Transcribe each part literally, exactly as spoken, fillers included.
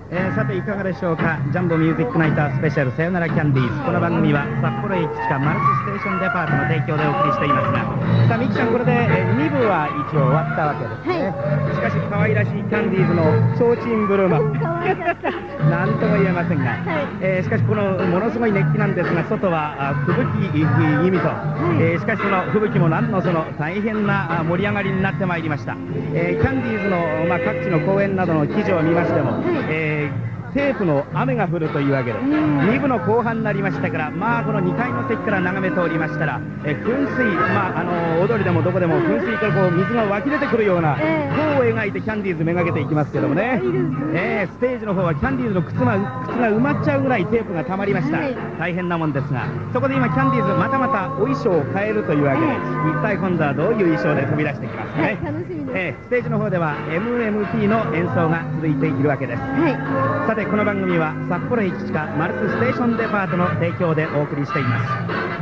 えー、さていかがでしょうか。ジャンボミュージックナイタースペシャルさよならキャンディーズ。この番組は札幌駅地下マルスステーションデパートの提供でお送りしていますが、さあみきちゃん、これで、えー、に部は一応終わったわけですね、はい、しかし可愛らしいキャンディーズの提灯ブルーマなんとも言えませんが、はい、えー、しかしこのものすごい熱気なんですが、外はあ吹雪気味と、はい、えー、しかしその吹雪も何のその大変な盛り上がりになってまいりました。えー、キャンディーズの、まあ、各地の公演などの記事を見ましても、はい、えーテープの雨が降るというわけで、に部の後半になりましたから、まあこのにかいの席から眺めておりましたら、え噴水、まああの踊りでもどこでも噴水からこう水が湧き出てくるような弧を描いてキャンディーズめがけていきますけどもね、えー、ステージの方はキャンディーズの靴が靴が埋まっちゃうぐらいテープがたまりました。大変なもんですが、そこで今キャンディーズまたまたお衣装を変えるというわけで、一体今度はどういう衣装で飛び出してきますかね。楽しみです。えー、ステージの方では エムエムティー の演奏が続いているわけです。はい、さてこの番組は札幌駅地下マルスステーションデパートの提供でお送りしています。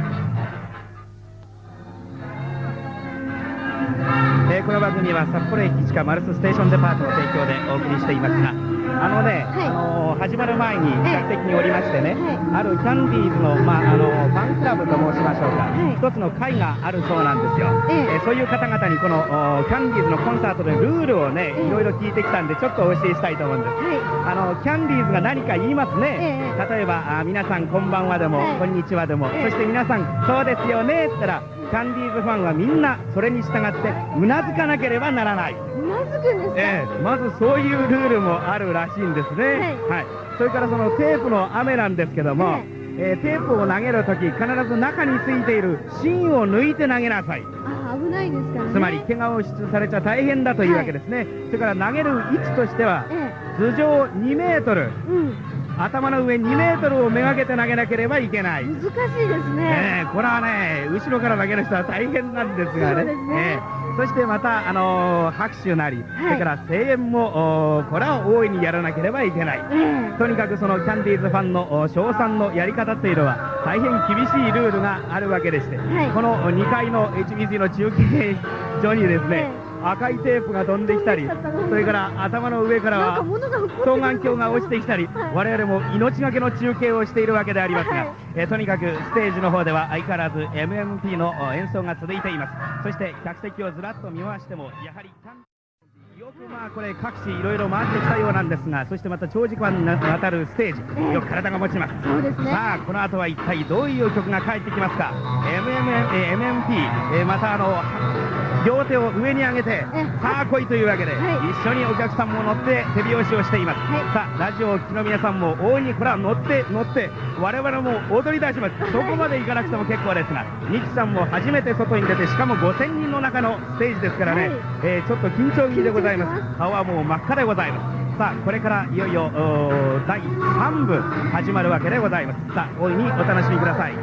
えー、この番組は札幌駅地下マルスステーションデパートの提供でお送りしていますが、あのね、はい、あのー、始まる前に客席におりましてね、はい、あるキャンディーズの、まあ、あのー、ファンクラブと申しましょうか、はい、一つの会があるそうなんですよ。えー、そういう方々にこのキャンディーズのコンサートでルールをね、いろいろ聞いてきたんで、ちょっとお教えしたいと思うんです。はい、あのキャンディーズが何か言いますね。えー、例えばあ皆さんこんばんはでも、はい、こんにちはでも、そして皆さんそうですよねって言ったら、キャンディーズファンはみんなそれに従ってうなずかなければならない。 うなずくんですか？ ええ、まずそういうルールもあるらしいんですね。はい、はい、それからそのテープの雨なんですけども、はい、えー、テープを投げるとき必ず中についている芯を抜いて投げなさい。 あ、危ないですからね。 つまり怪我をされちゃ大変だというわけですね。はい、それから投げる位置としては、ええ、頭上にメートル、うん、頭の上にメートルをめがけて投げなければいけない。 難しいですね。 えー、これはね、後ろから投げる人は大変なんですがね。そ、ね、えー、そしてまた、あのー、拍手なり、はい、それから声援もこれは大いにやらなければいけない。えー、とにかくそのキャンディーズファンの称賛のやり方というのは大変厳しいルールがあるわけでして、はい、このにかいの エイチビーシー の中継所にですね、えー赤いテープが飛んできたり、それから頭の上からは双眼鏡が落ちてきたり、我々も命がけの中継をしているわけでありますが、はい、えとにかくステージの方では相変わらず エムエムティー の演奏が続いています。そして客席をずらっと見回してもやはりよくまあこれ各地いろいろ回ってきたようなんですが、そしてまた長時間にわたるステージ、よく体が持ちます。そうですね。さあこの後は一体どういう曲が帰ってきますか。 エムエムエムエムティー、えー、またあの両手を上に上げてさあ来いというわけで、はい、一緒にお客さんも乗って手拍子をしています。はい、さあラジオを聴きの皆さんも大いにこれは乗って乗って我々も踊り出します。そこまで行かなくても結構ですが、ニキさんも初めて外に出て、しかもごせんにんの中のステージですからね、はい、えー、ちょっと緊張気味でございます。顔はもう真っ赤でございます。さあこれからいよいよだいさん部始まるわけでございます。さあ大いにお楽しみください。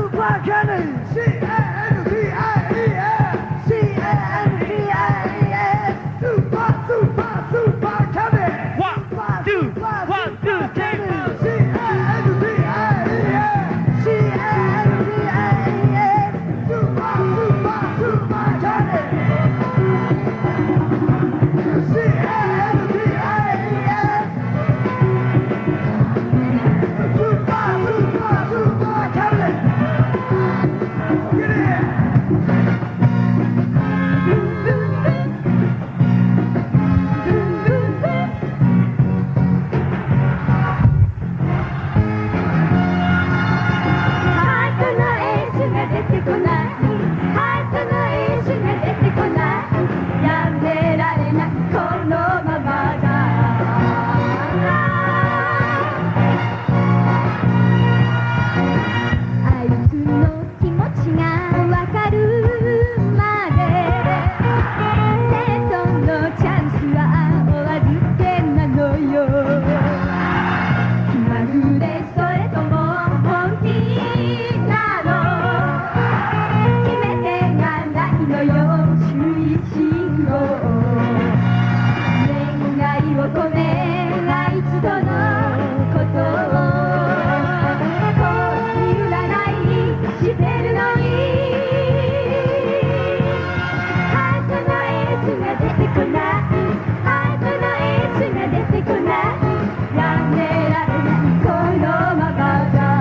ーキャノン C A N D I E S C A N D I E S スーパースーパースーパーキャノン One, two, one, two, three, four. C A N D I E S C A N D I E S スーパースーパースーパーキャノン C A N D I E S スーパースーパースーパーキャノン Get it! ハートのエースが出てこないハートのエースが出てこないやめられないこのままだあいつの気持ちがわかるまで生徒のチャンスはお預けなのよまるでそれとも本気なの決め手がないのよ注意しろ願いを込めあいつとのことを恋占いしてるのにハートのエースが出てこないハートのエースが出てこないやめられないこのままだ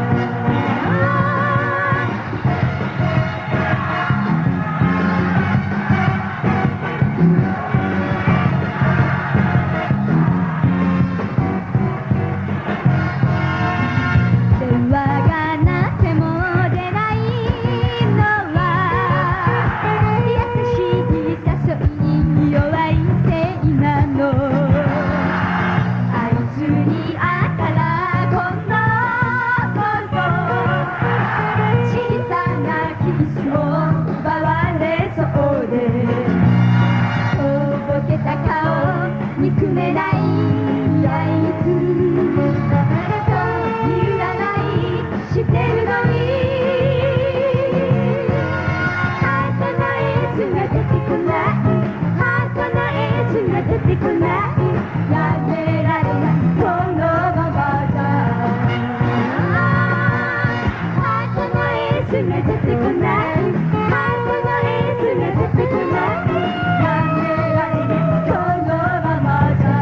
電話が鳴っても出ないのは優しい誘いに弱いせいなのあいつに会ったら今度こそ小さなキスを奪われそうでとぼけた顔憎めないあいつという占いしてるのにハートのエースが出てこないハートのエースが出てこないやめられないこのままだハートのエースが出てこないハートのエースが出てこないやめられないこのままだ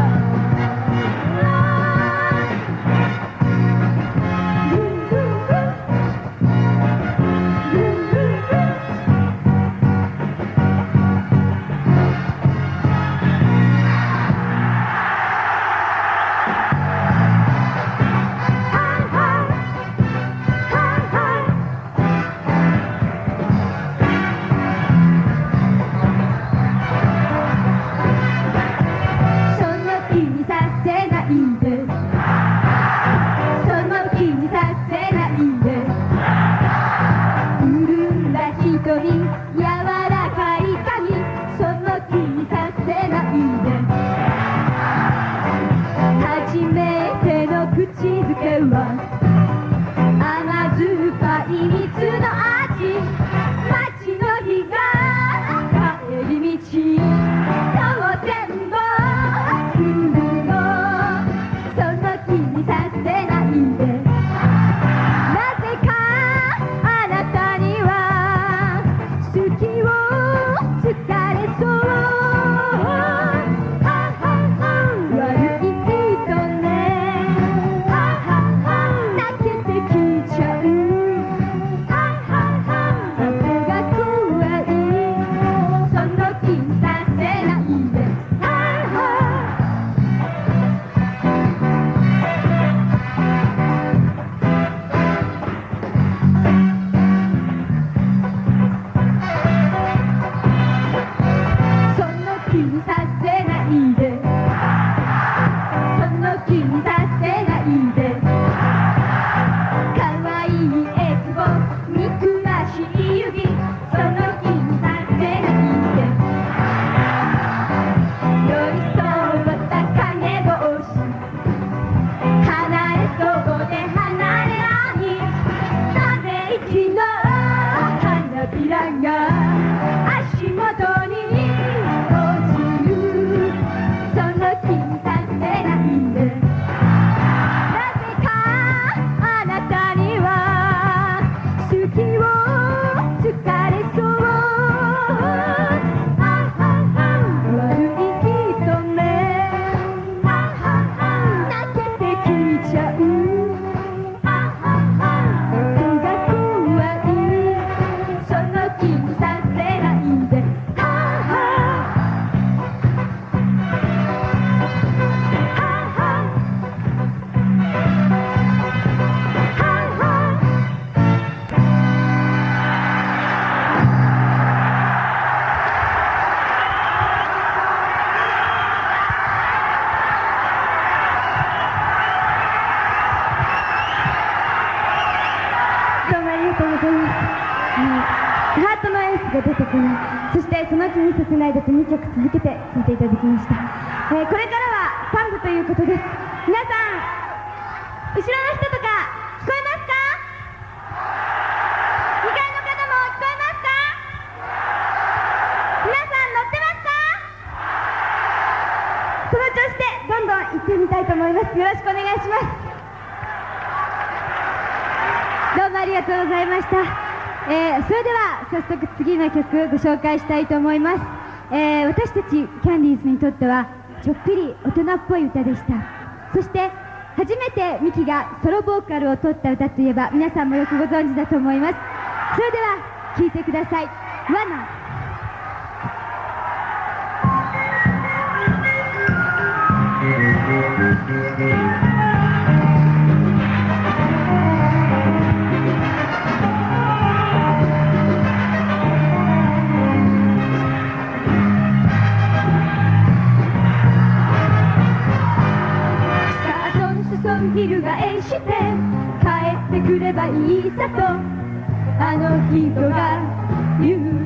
ルンルンルンルンルンルンハ花びらが足元に落ちるその金させないんでなぜかあなたには好きを疲れそうあはは悪い人ねあはは泣けてきちゃうあはは人が怖いその気にさせないんでははははどうもありがとうございます。あのハートのエースが出てこない、そしてその気にさせないでとにきょく続けて聴いていただきました。えーこれからはパンフということです。皆さん後ろの人とか聞こえますか？にかいの方も聞こえますか？皆さん乗ってますか？その調子でどんどん行ってみたいと思います。よろしくお願いします。どうもありがとうございました。えーそれでは早速次の曲ご紹介したいと思います。えー私たちキャンディーズにとってはちょっぴり大人っぽい歌でした。そして初めてミキがソロボーカルを取った歌といえば皆さんもよくご存知だと思います。それでは聴いてください。ワナ翻して帰ってくればいいさとあの人が言う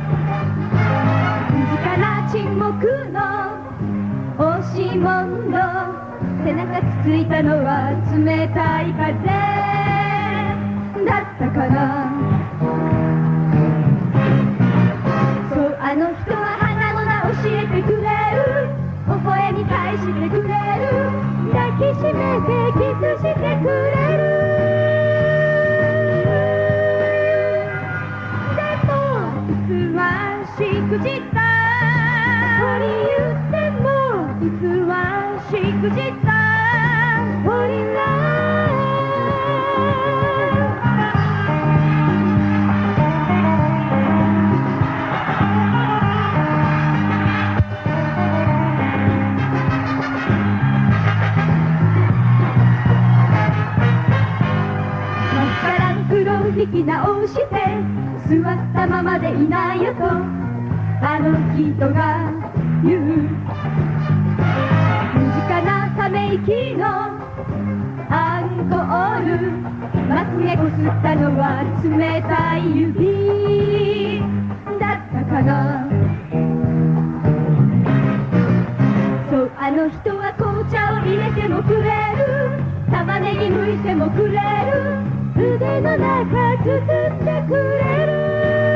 静かな沈黙の押し問答背中つついたのは冷たい風だったかなそうあの人は花の名教えてくれる微笑み返してくれる抱きしめてキスしてくれるでも偽しくじった鳥言っても偽しくじったオリラ引き直して座ったままでいないよとあの人が言う身近なため息のアンコールまつげこすったのは冷たい指だったかなそうあの人は紅茶を入れてもくれる玉ねぎ剥いてもくれる腕の中包んでくれる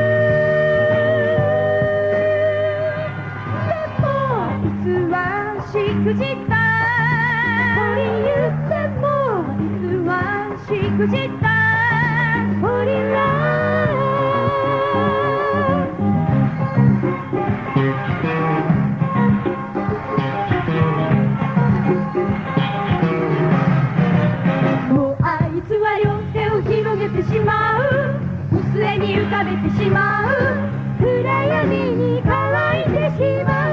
でも偽しくじった鳥言っても偽しくじったオリラてしまう薄に浮かべてしまう暗闇に乾いてしまう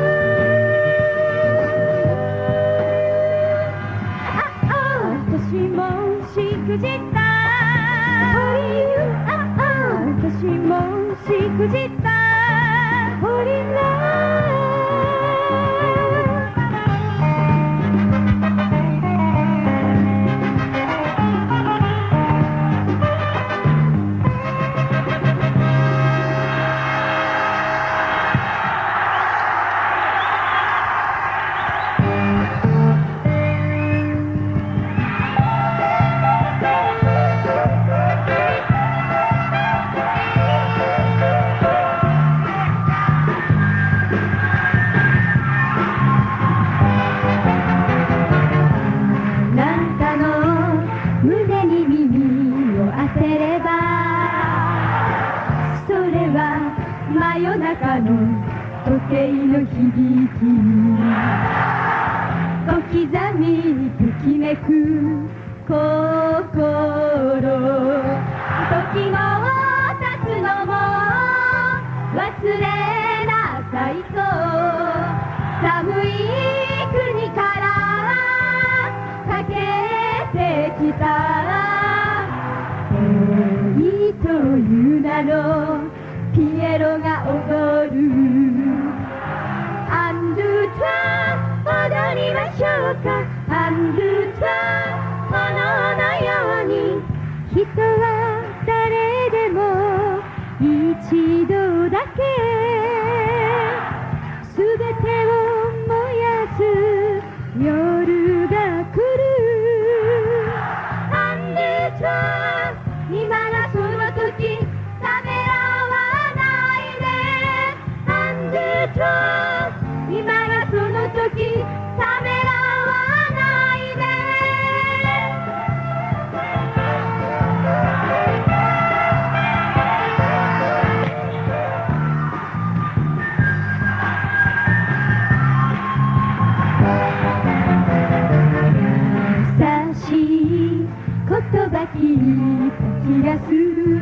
ああ私もしくじったああ私もしくじったオリラ真夜中の時計の響き小刻みにときめく心時の経つのも忘れなさいと寒い国からかけてきたいいという名のピエロが踊るアンドゥトラ踊りましょうかアンドゥトラ炎のように人は誰でも一度だけすべてを燃やす夜が来るアンドゥトラ今がその時ためらわないでアンドゥトラ今がその時ためらわないで優しい言葉聞いた気がする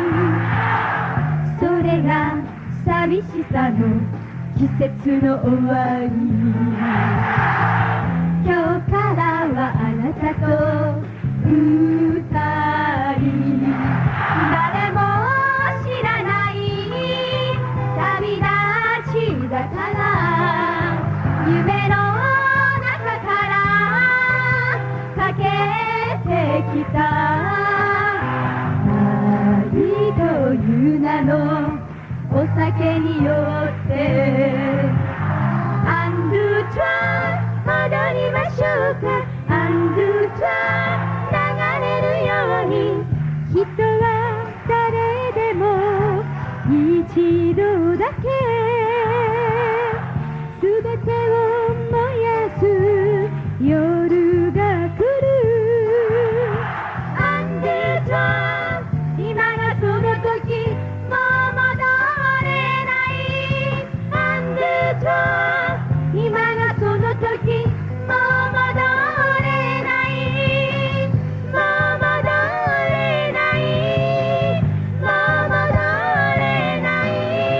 それが寂しさの季節の終わり今日からはあなたと二人誰も知らない旅立ちだから夢の中からかけてきた愛という名のお酒に酔ってアンドゥトラ踊りましょうかアンドゥトラ流れるように人は誰でも一度だけすべてを燃やす夜が来るアンドゥトラ今がその時もう戻れないアンドゥトラ今がその時もう戻れないもう戻れないもう戻れない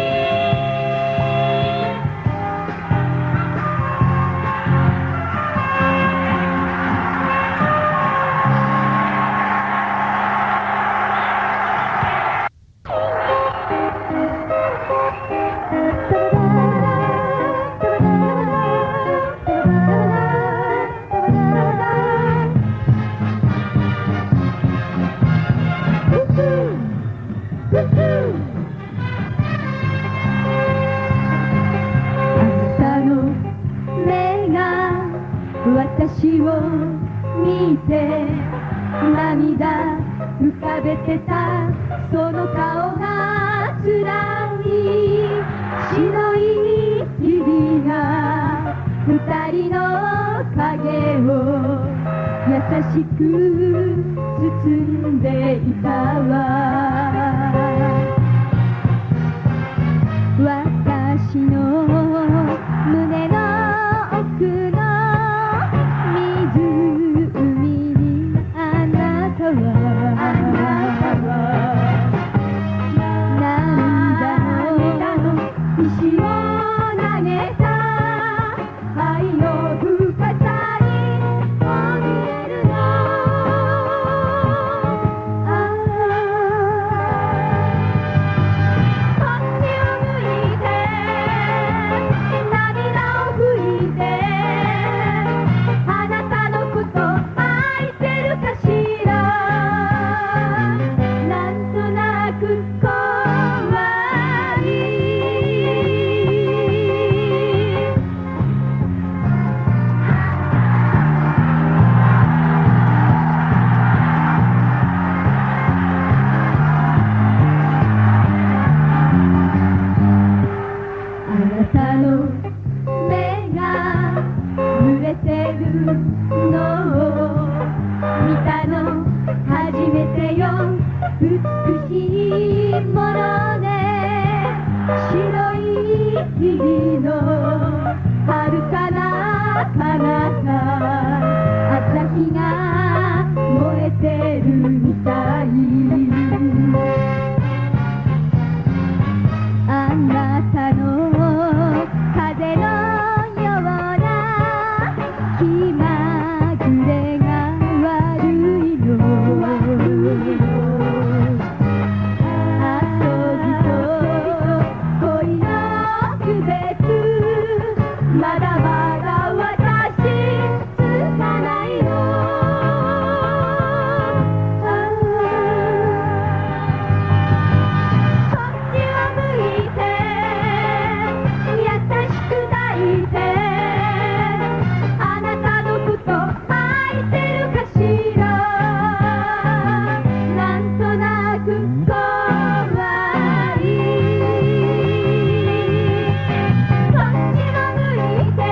私を見て涙浮かべてたその顔が辛い白い日々が二人の影を優しく包んでいたわ私の胸の奥のあ彼方朝日が燃えてるみたいあなたの風のような気まぐれが悪いの遊びと恋の区別まだまだ私つかないのこっちを向いて優しく抱いてあなたのこと愛してるかしらなんとなく怖いこっちを向いて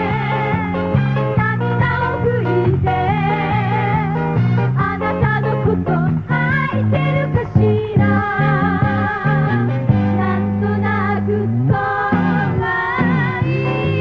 涙を拭いてあなたのこと愛してるかしらなんとなく怖い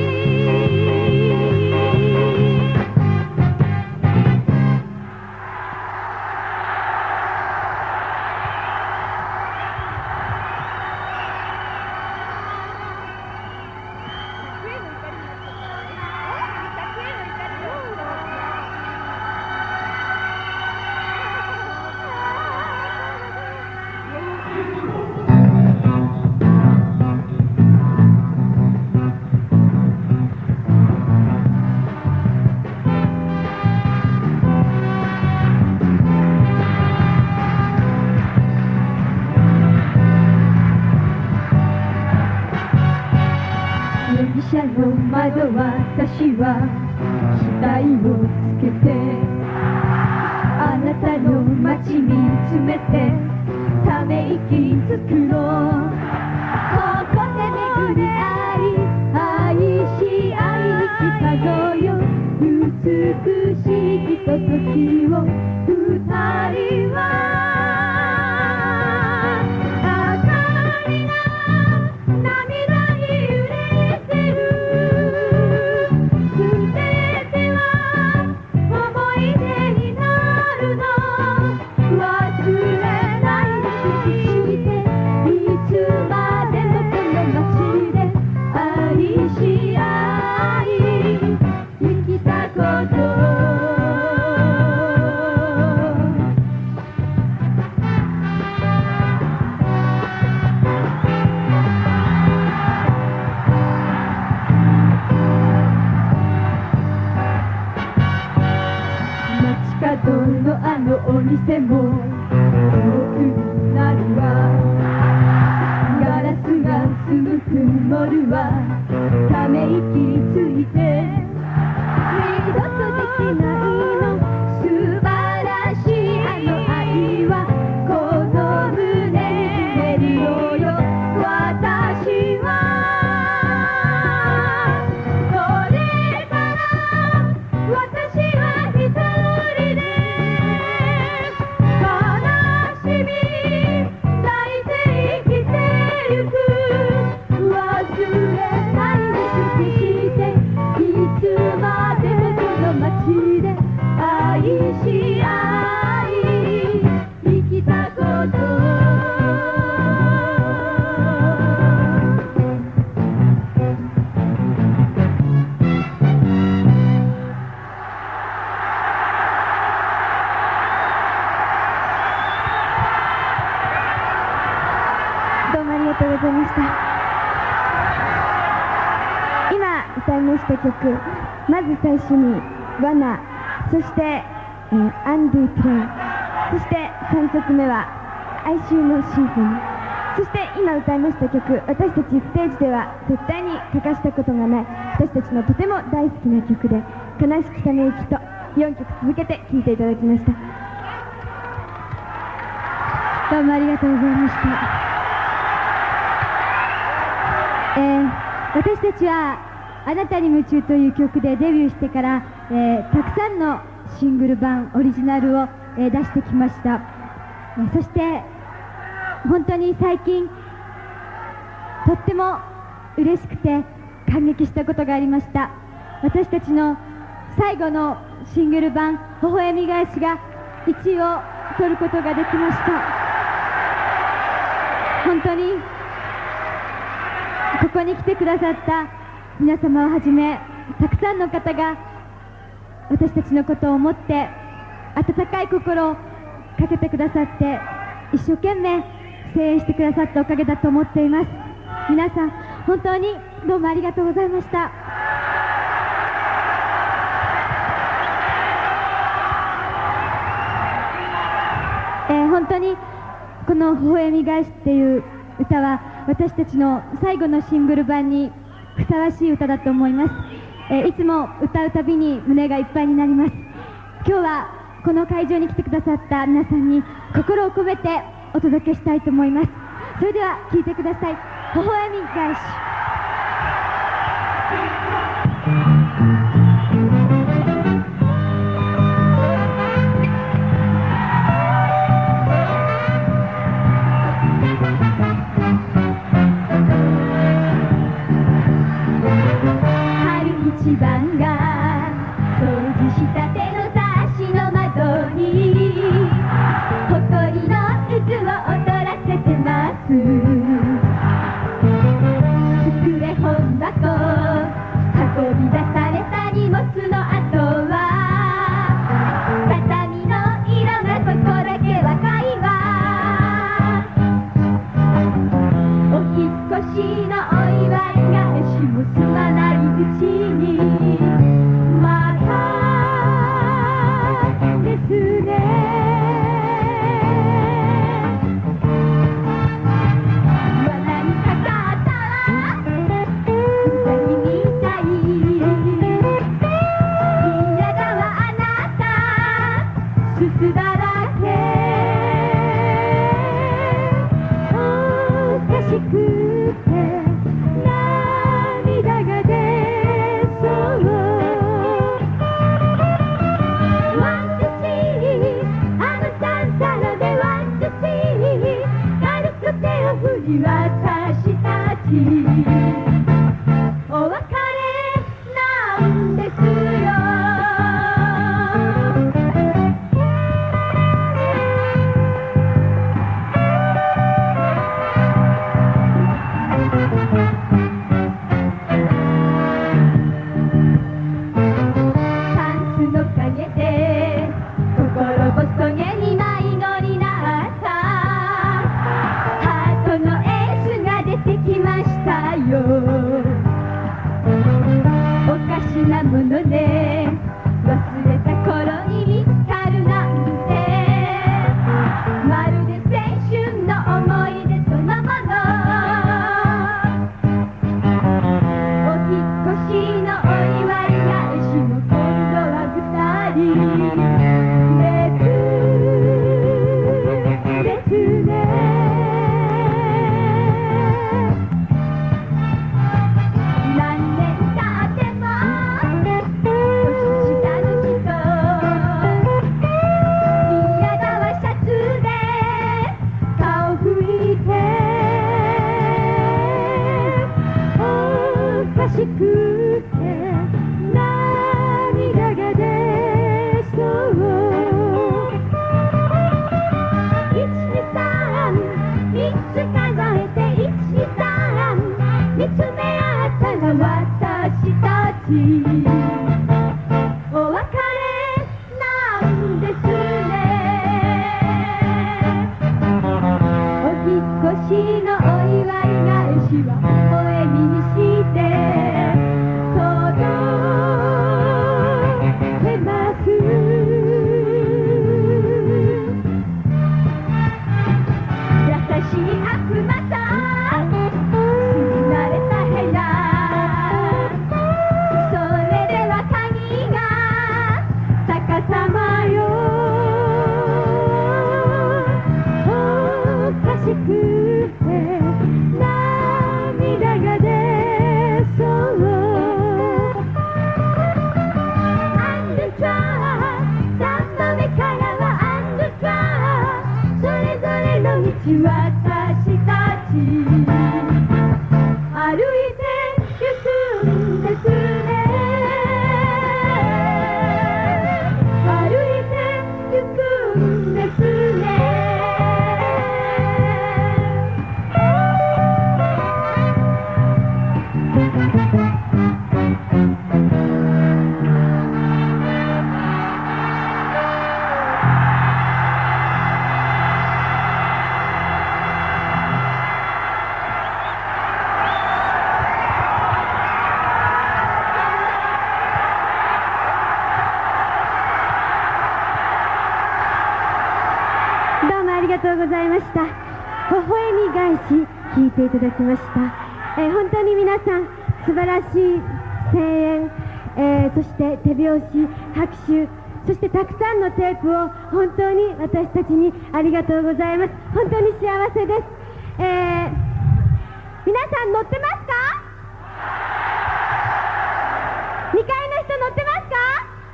容疑者の窓は私は額をつけてあなたの街見つめてため息つくのここで巡り合い愛し合いに来たのよ美しいひとときを二人は明かりが涙に揺れてるすべては思い出になるの忘れないでしていつまでもこの街で愛し合い生きたこと街角のあのお店も遠くになるわガラスがすぐ曇るわため息ついて二度とできないの素晴らしいあの愛はこの胸に秘めるのよ私はこれから私は一人で悲しみ抱いて生きてゆく忘れないでしていつまでもこの街で愛し合い生きたことどうもありがとうございました。今歌いました曲、まず最初に「ワナ」、そして、えー「アンドゥプレイ」、そしてさんきょくめは「哀愁のシーズン」、そして今歌いました曲、私たちステージでは絶対に欠かしたことがない私たちのとても大好きな曲で「悲しきため息」とよんきょく続けて聴いていただきました。どうもありがとうございました。えー、私たちは「あなたに夢中」という曲でデビューしてから、えー、たくさんのシングル版オリジナルを、えー、出してきました。えー、そして本当に最近とっても嬉しくて感激したことがありました。 私たちの最後のシングル版「微笑み返し」がいちいを取ることができました。本当にここに来てくださった皆様をはじめたくさんの方が私たちのことを思って温かい心をかけてくださって一生懸命声援してくださったおかげだと思っています。皆さん本当にどうもありがとうございました。えー、本当にこの「微笑み返し」っていう歌は私たちの最後のシングル版にふさわしい歌だと思います。えー、いつも歌うたびに胸がいっぱいになります。今日はこの会場に来てくださった皆さんに心を込めてお届けしたいと思います。それでは聴いてください。微笑み返し。一番が掃除したての雑誌の窓にほこりの渦を踊らせてます。机本箱運び出された荷物の後は畳の色がそこだけ若いわ。お引っ越しのお祝い返しも済まないうちにまたですね。罠にかかったウサギみたい。嫌だわあなたすすだらけ。おかしくて涙が出そう。ワンツースリーあの三皿でワンツースリー軽く手を振り私たちお別れなんですよ。おかしなもので忘れた頃に見つかるなんてまるで青春の思い出そのもの。お引っ越しのお祝い返しも今度は二人別ですね。おかしくて涙が出そう。いちにさんみっつ数えていちにさん見つめ合ったら私たちお別れなんですね。お引っ越しのお祝い返しは微笑みにして届けます。優しい悪魔さん住み慣れた部屋。それでは鍵が逆さまよ。おかしくて涙が出そう。アンドトラ三度目からはアンドトラそれぞれの道私たち歩いてゆくんですね。 返し聴いていただきました、えー本当に皆さん素晴らしい声援、えーそして手拍子、拍手、そしてたくさんのテープを本当に私たちにありがとうございます。本当に幸せです。えー皆さん乗ってますか？にかいの人乗ってますか？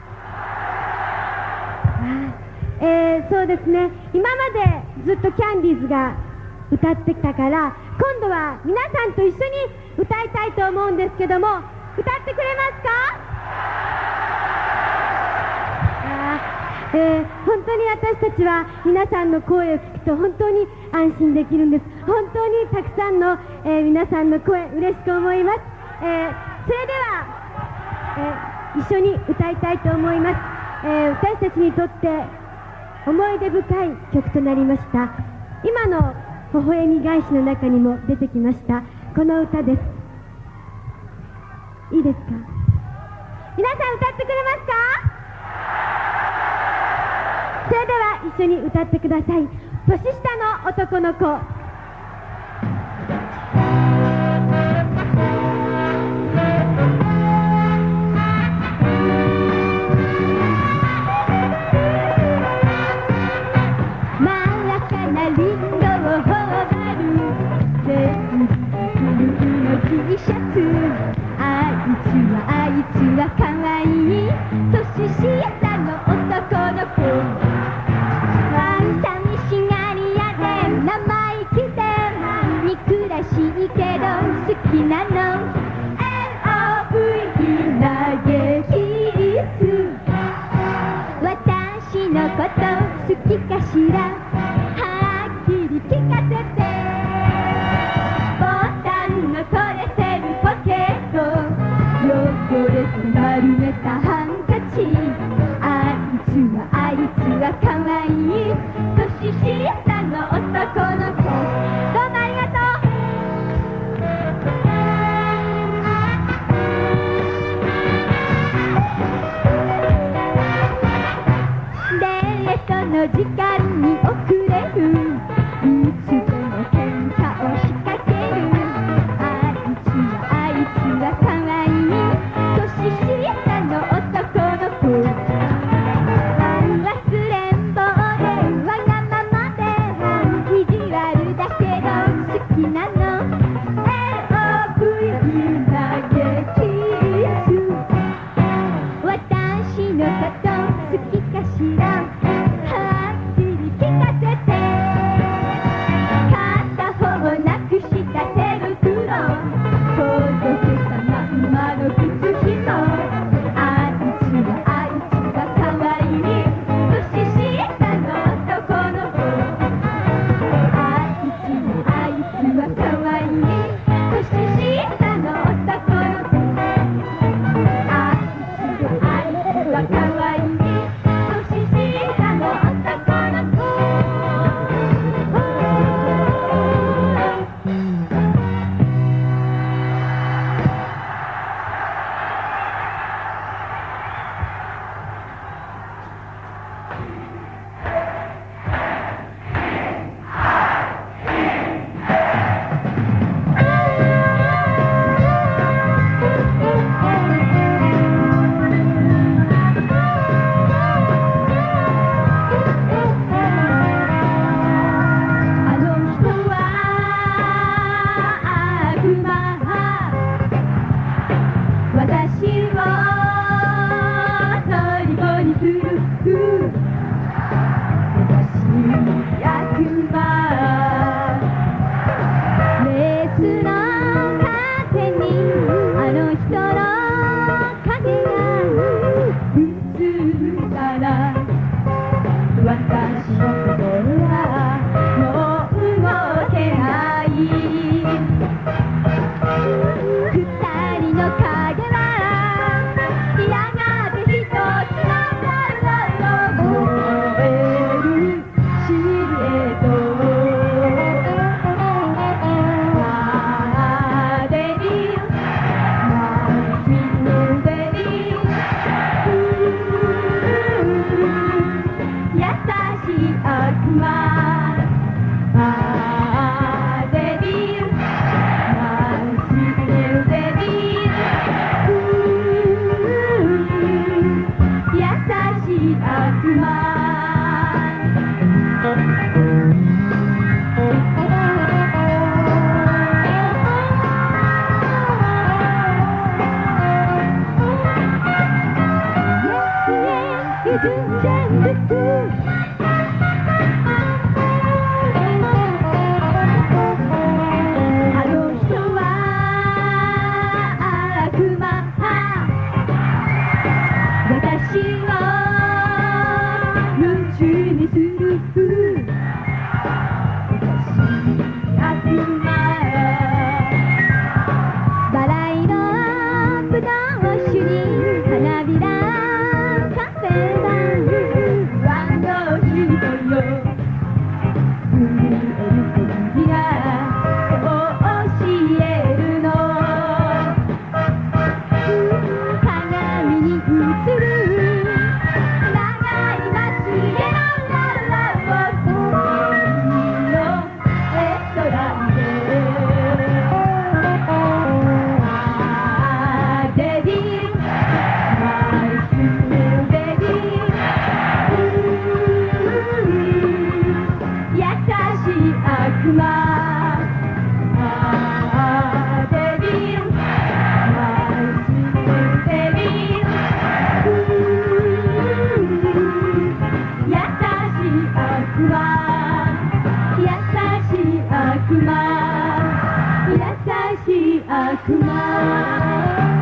えーそうですね、今までずっとキャンディーズが歌ってきたから、今度は皆さんと一緒に歌いたいと思うんですけども、歌ってくれますか？あーえー本当に私たちは皆さんの声を聞くと本当に安心できるんです。本当にたくさんの、えー皆さんの声嬉しく思います。えーそれでは、えー一緒に歌いたいと思います。えー私たちにとって思い出深い曲となりました。今の微笑み返しの中にも出てきましたこの歌です。いいですか？皆さん歌ってくれますか？それでは一緒に歌ってください。年下の男の子。 真っ赤なリンゴを頬張る全部の T シャツ、あいつはあいつはかわいい年下の男の子、寂しがり屋で生意気で憎らしいけど好きなの エルオーブイ 投げキス、私のこと好きかしら、はっきり聞かせて、ボタンの取れてるポケット、汚れて丸めたハンカチ、あいつはあいつはかわいい年下の男の子。どうもありがとう。デートの時間に遅れる、いつでも喧嘩を仕掛ける、あいつはあいつはかわいい年下の男の子、忘れん坊でわがままで意地悪だけど好きなの エルオーブイ 投げキス、私のこと好きかしら、はっきり聞かせて、片方なくした手袋、ほどけたまんまの靴紐、あいつはあいつはかわいい年下の男の子、あいつはあいつはかわいい年下の男悪魔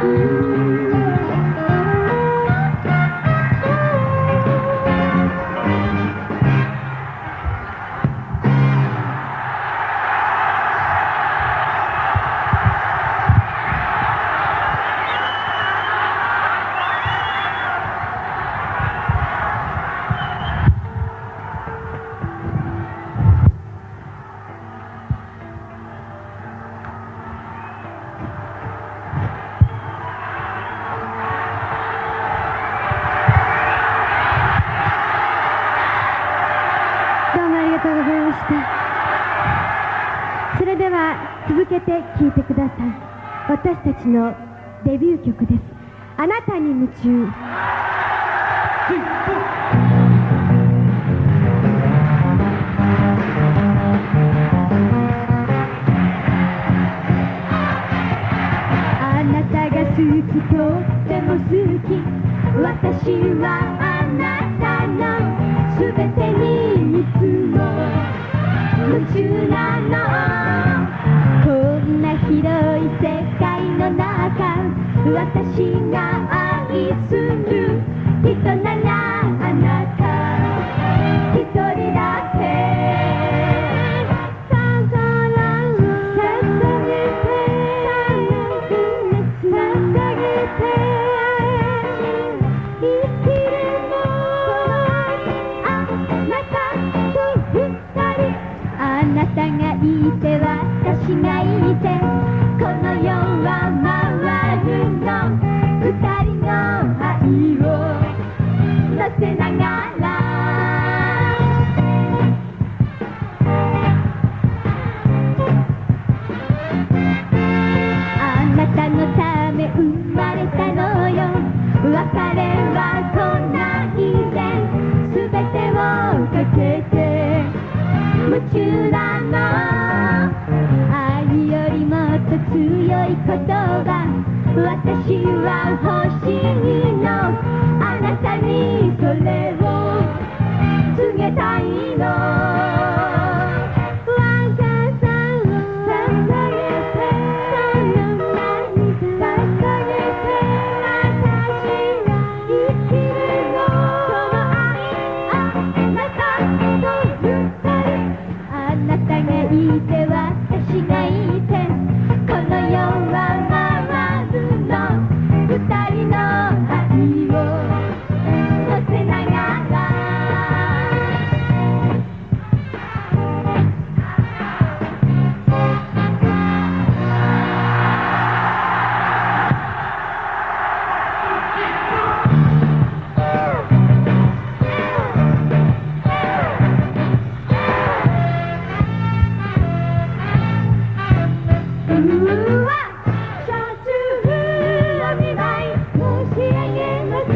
それでは続けて聴いてください。私たちのデビュー曲です。あなたに夢中。 あなたが好きとっても好き私はあなたのすべてにいつも夢中なのこんな広い世界の中私が愛する人ならあなた一人だけささらう捧げて捧げて生きるのあなたと二人あなたがいて私がいてこの世は回るの二人の愛を乗せながらあなたのため生まれたのよ別れは来ないで全てをかけて夢中なの愛よりもっと強い言葉私は欲しいのあなたにそれを告げたいのいて私がいてこの世は回るの二人の愛を乗せながらうわ車中お見舞い申し上げます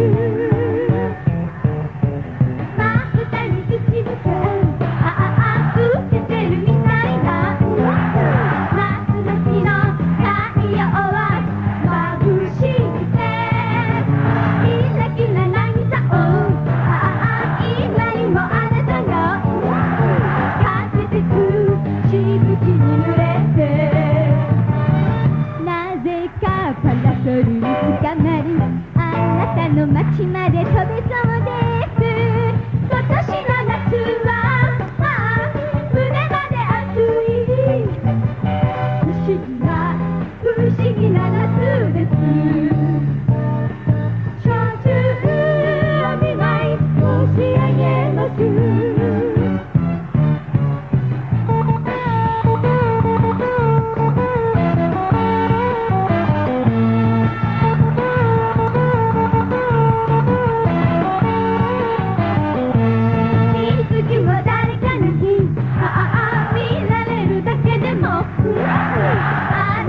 まぶたに口ぶかあああ受けてるみたいな夏の日の太陽は眩しくてキラキラ渚をああ今にもあなたがかけてくしぶきに濡れてパラソルに捕まるあなたの街まで飛べそうです今年の夏はああ胸まで熱い不思議な不思議な夏です車中お見舞い申し上げますあ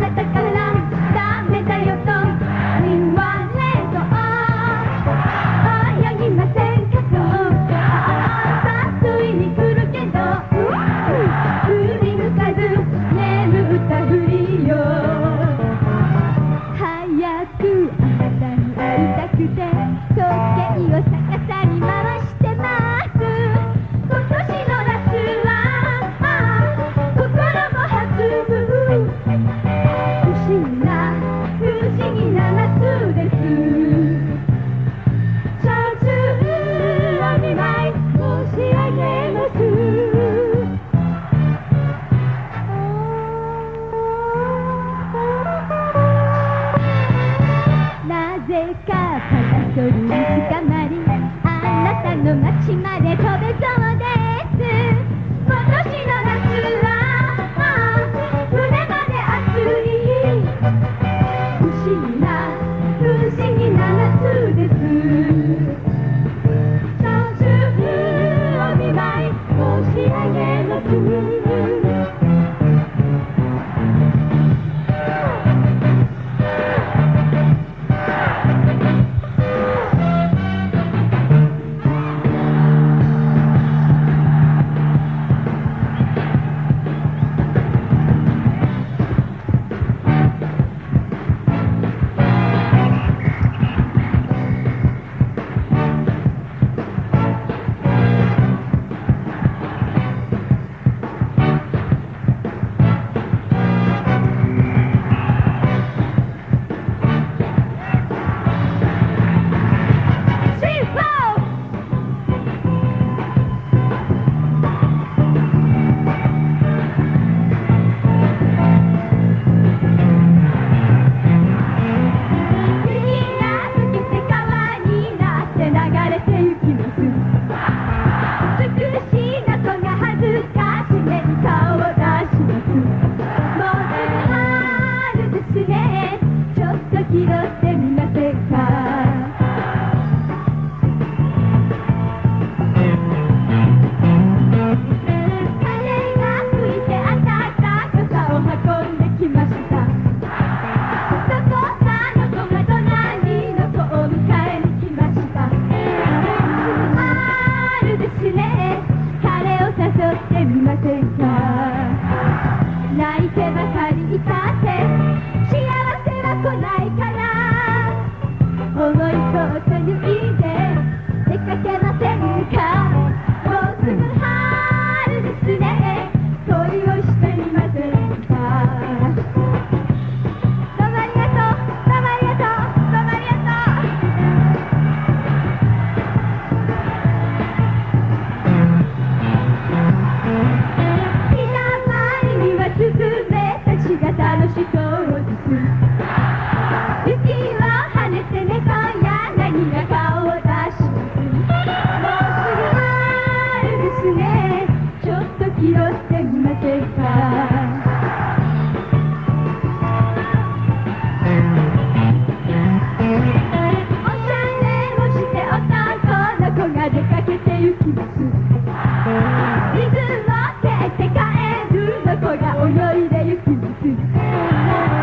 いたって幸せは来ないから重いコート脱いで出かけませんかもうすぐ春ですね恋をしてみませんかどうもありがとうどうもありがとうどうもありがとうひだまりにはスズメたちが楽しそうです雪を跳ねて猫やヤギが顔を出しますもうすぐ春ですねちょっと気をしてみませんかおしゃれをして男の子が出かけてゆきます水を蹴って帰るの子が泳いでゆきます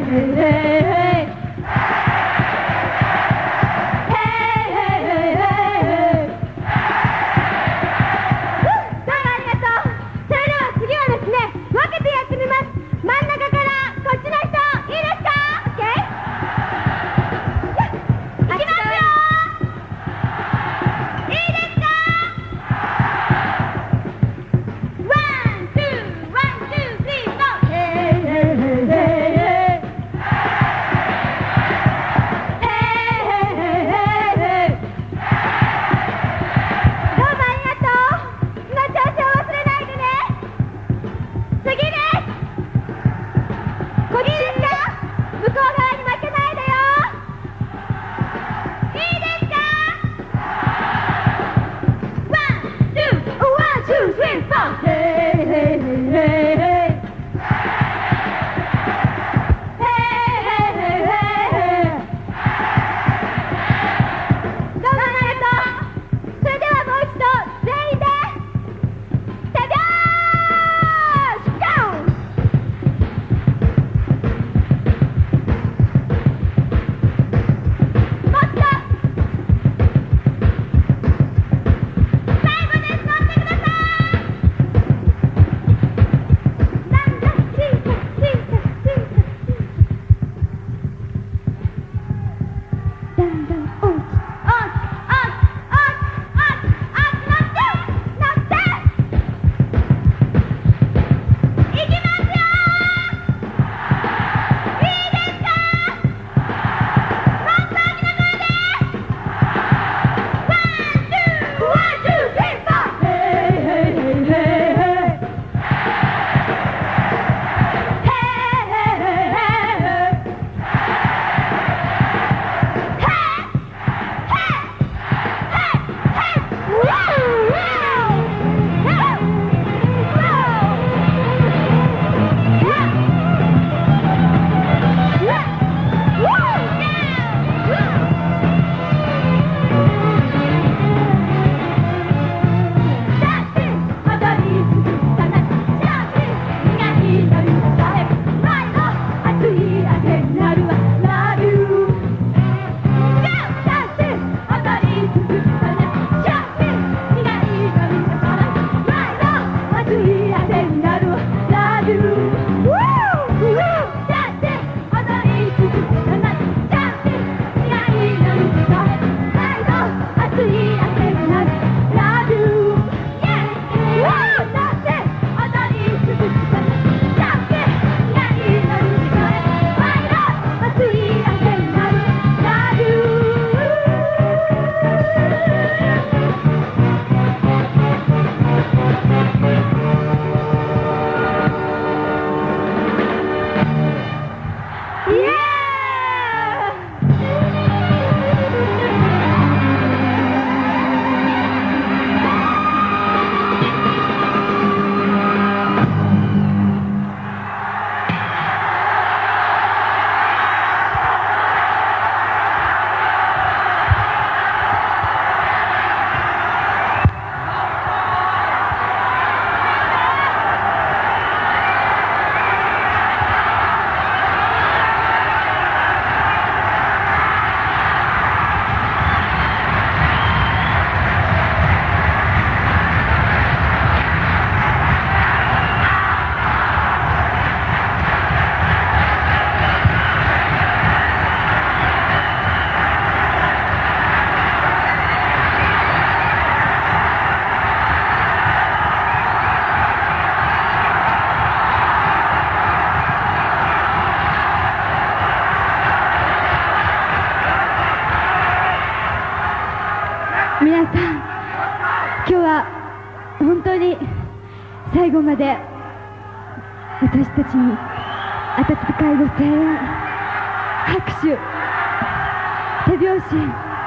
皆さん、今日は本当に最後まで私たちに温かいご声援、拍手、手拍子、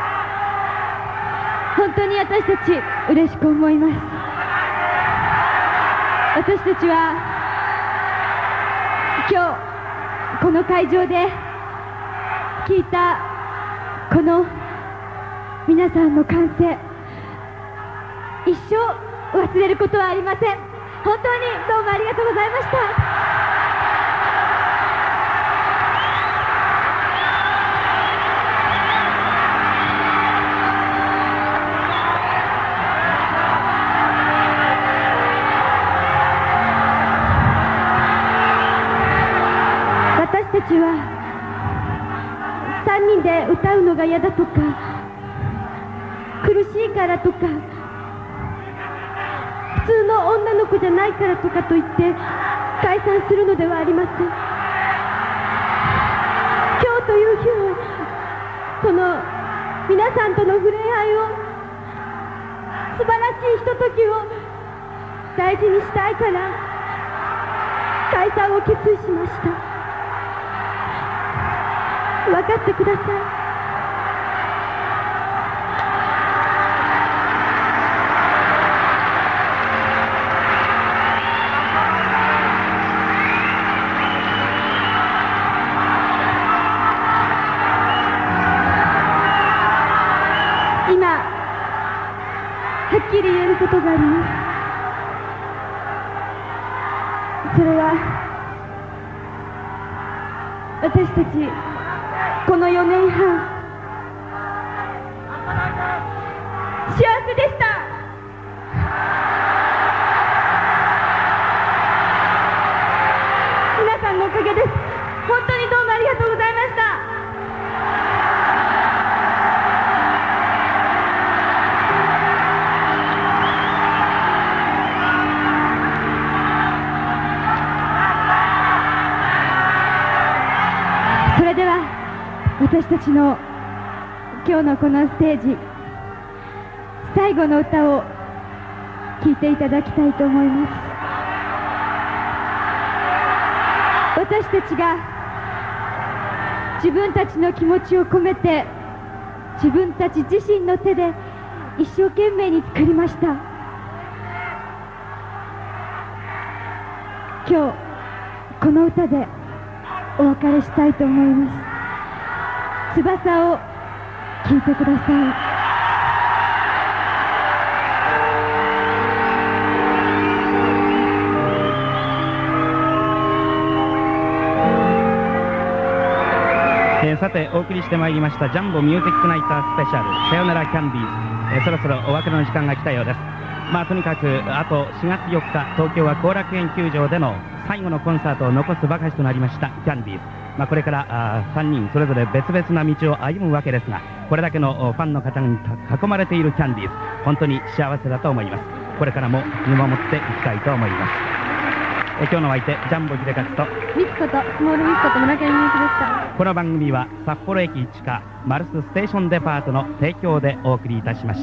本当に私たち嬉しく思います。私たちは今日この会場で聞いたこの皆さんの歓声、一生忘れることはありません。本当にどうもありがとうございました。 たちはさんにんで歌うのが嫌だとか苦しいからとか普通の女の子じゃないからとかと言って解散するのではありません。今日という日をこの皆さんとの触れ合いを素晴らしいひとときを大事にしたいから解散を決意しました。分かってください。今はっきり言えることがあります。それは私たちこのよねんはん幸せでした。皆さんのおかげです。本当にどうもありがとうございました。それでは私たちの今日のこのステージ最後の歌を聴いていただきたいと思います。私たちが自分たちの気持ちを込めて自分たち自身の手で一生懸命に作りました。今日この歌でお別れしたいと思います。翼を聴いてください。 えーさてお送りしてまいりましたジャンボミュージックナイタースペシャルさよならキャンディーズ、えーそろそろお別れの時間が来たようです。まあとにかくあとしがつよっか東京は後楽園球場での最後のコンサートを残すばかりとなりましたキャンディーズ。まあ、これからあさんにんそれぞれ別々な道を歩むわけですが、これだけのファンの方に囲まれているキャンディーズ、本当に幸せだと思います。これからも見守っていきたいと思います。え今日のお相手ジャンボ秀勝とミツことスモールミツこと村上美幸でした。 この番組は札幌駅地下マルスステーションデパートの提供でお送りいたしました。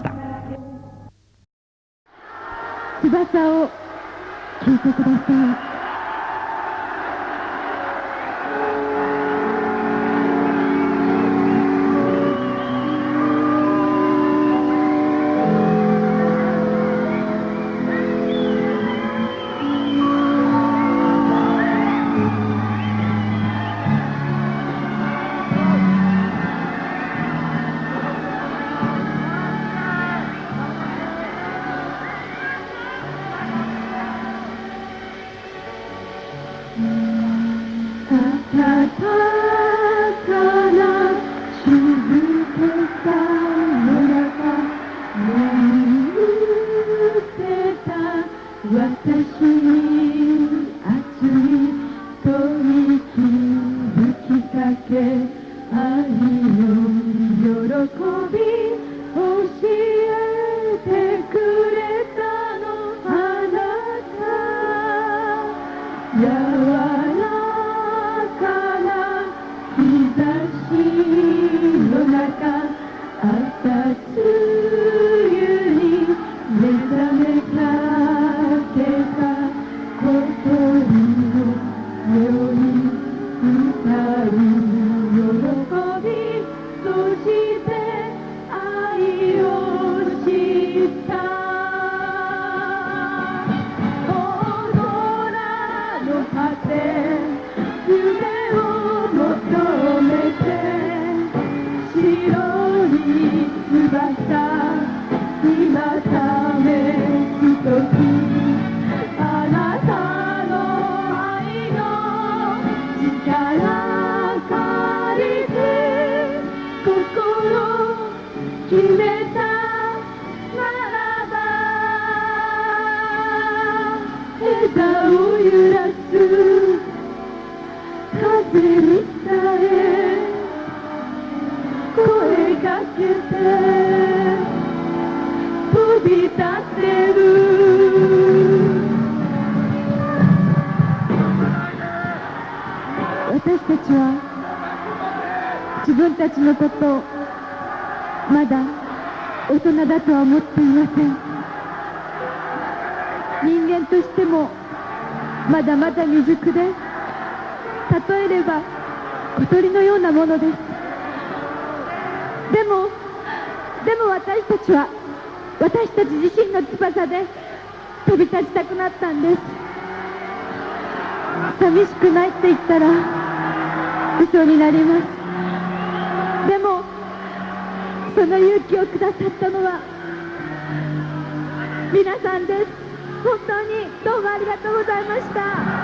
翼を聴いてください。 枝を揺らす風に自分たちのことをまだ大人だとは思っていません。人間としてもまだまだ未熟で、例えれば小鳥のようなものです。でもでも私たちは私たち自身の翼で飛び立ちたくなったんです。寂しくないって言ったら嘘になります。でもその勇気をくださったのは皆さんです。本当にどうもありがとうございました。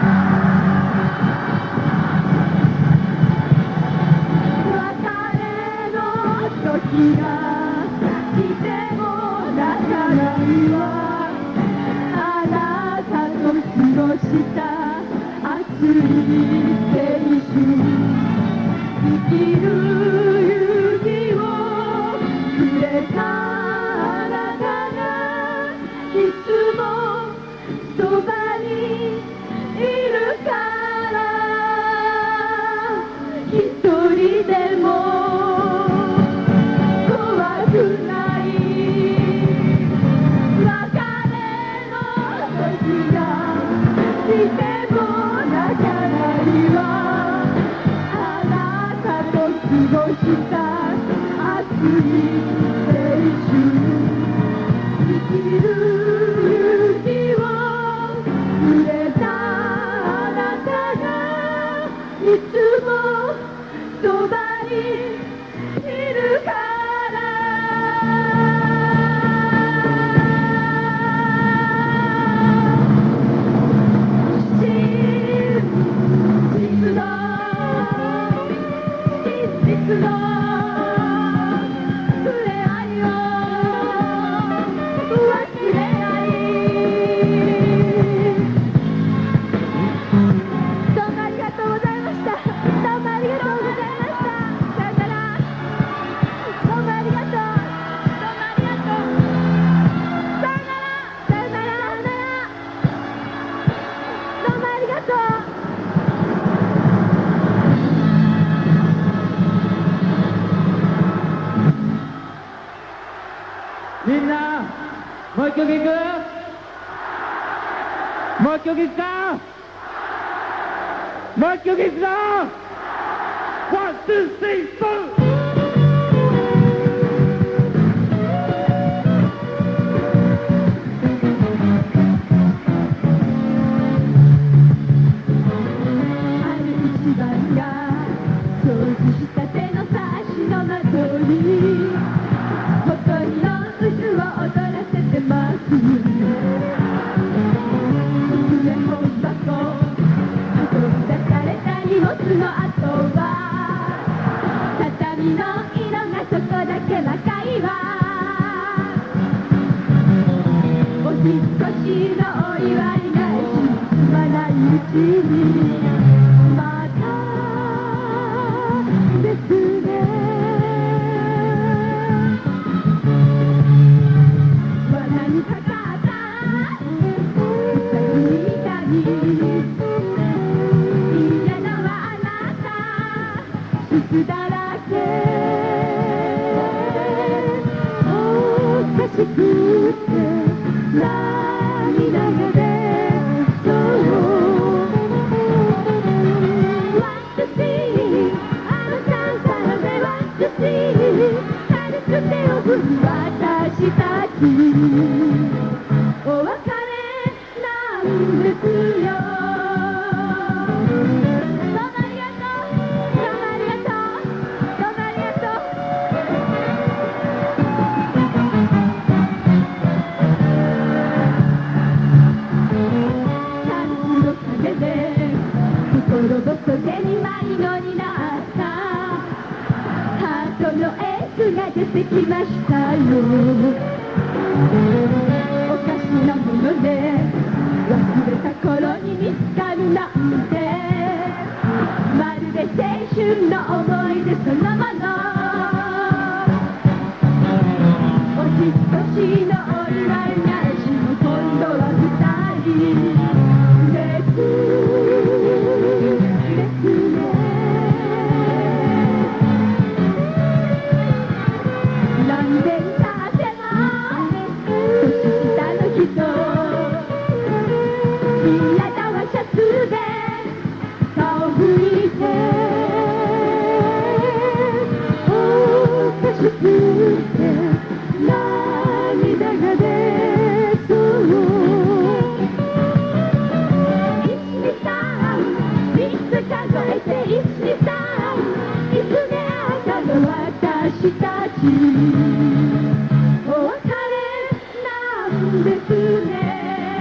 別れの時が来ても泣かないわ。あなたと過ごした熱い青春、生きる勇気をくれたあなたがいつもそばにいるから、一人でも怖くない別れの時が来ても泣かないわ。あなたと過ごした熱い青春、生きる勇気をくれたあなたがいつもそばにいるから。真実の真実の触れ合いを忘れない。どうもありがとうございました。どうもありがとうございました。さよなら。どうもありがとう。どうもありがとう。さよなら。さよなら。さよなら。どうもありがとう。 みんなもう一曲いく？もう一曲いくか？もう一曲いくぞ！ワン、ツー、スリー、フォー！ ある一番が掃除した手の差しの窓にほこりの渦を踊らせてます。机本箱運び出された荷物の後は畳の色がそこだけ赤いわ。お引っ越しのお祝いが気づまないうちにまた別で罠にかかったウサギみたいに嫌なはあなた傷だらけおかしくて涙が出そう Want to see あのさんから目 Want to see 軽く手を振る私たちお別れなんですよ。どうもありがとう。どうもありがとう。どうもありがとう。タンスの陰で心細げに迷子になったハートのエースが出てきましたよ。おかしなもので忘れた頃に見つかるなんてまるで青春の思い出そのもの。お引っ越しのお祝いなしも今度は二人別々ね。 私たちお別れなんですね。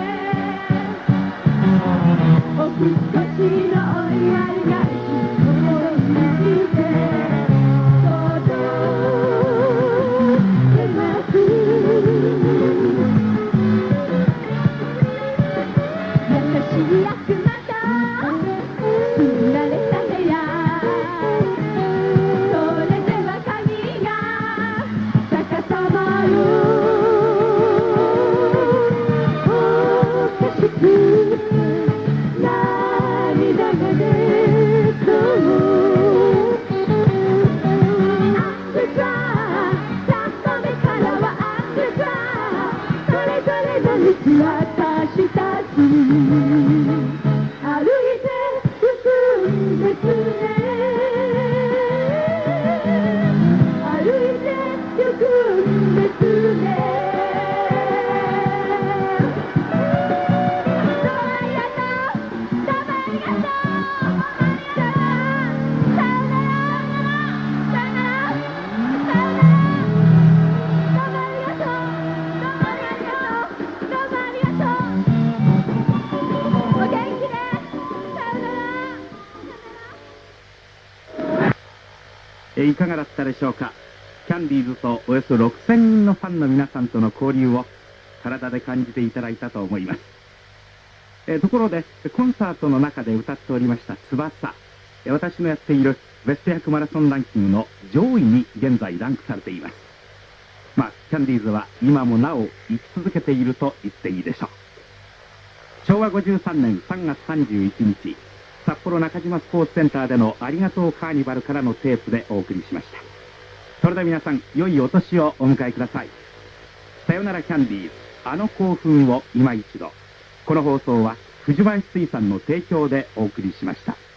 お引っ越しのお祝いが心に来て届けます。優しい悪魔が作られた部屋、それでは鍵が逆さまる。おかしく涙が出そうアンダーグラウンド、さんばんめからはアンダーグラウンド、それぞれの道私たち歩いてゆくんですね。歩いてゆくんですね。どうもありがとう、どうもありがとう、さよなら、さよなら、さよなら、さよなら、どうもありがとう、どうもありがとう、どうもありがとう、お元気で、さよなら。 えいかがだったでしょうか。キャンディーズとおよそろくせんにんのファンの皆さんとの交流を体で感じていただいたと思います。えーところでコンサートの中で歌っておりました翼、えー私のやっているベストひゃくマラソンランキングの上位に現在ランクされています。まあキャンディーズは今もなお生き続けていると言っていいでしょう。しょうわごじゅうさんねんさんがつさんじゅういちにち、札幌中島スポーツセンターでのありがとうカーニバルからのテープでお送りしました。それでは皆さん、良いお年をお迎えください。さよならキャンディーズ、あの興奮を今一度。この放送は藤林水産の提供でお送りしました。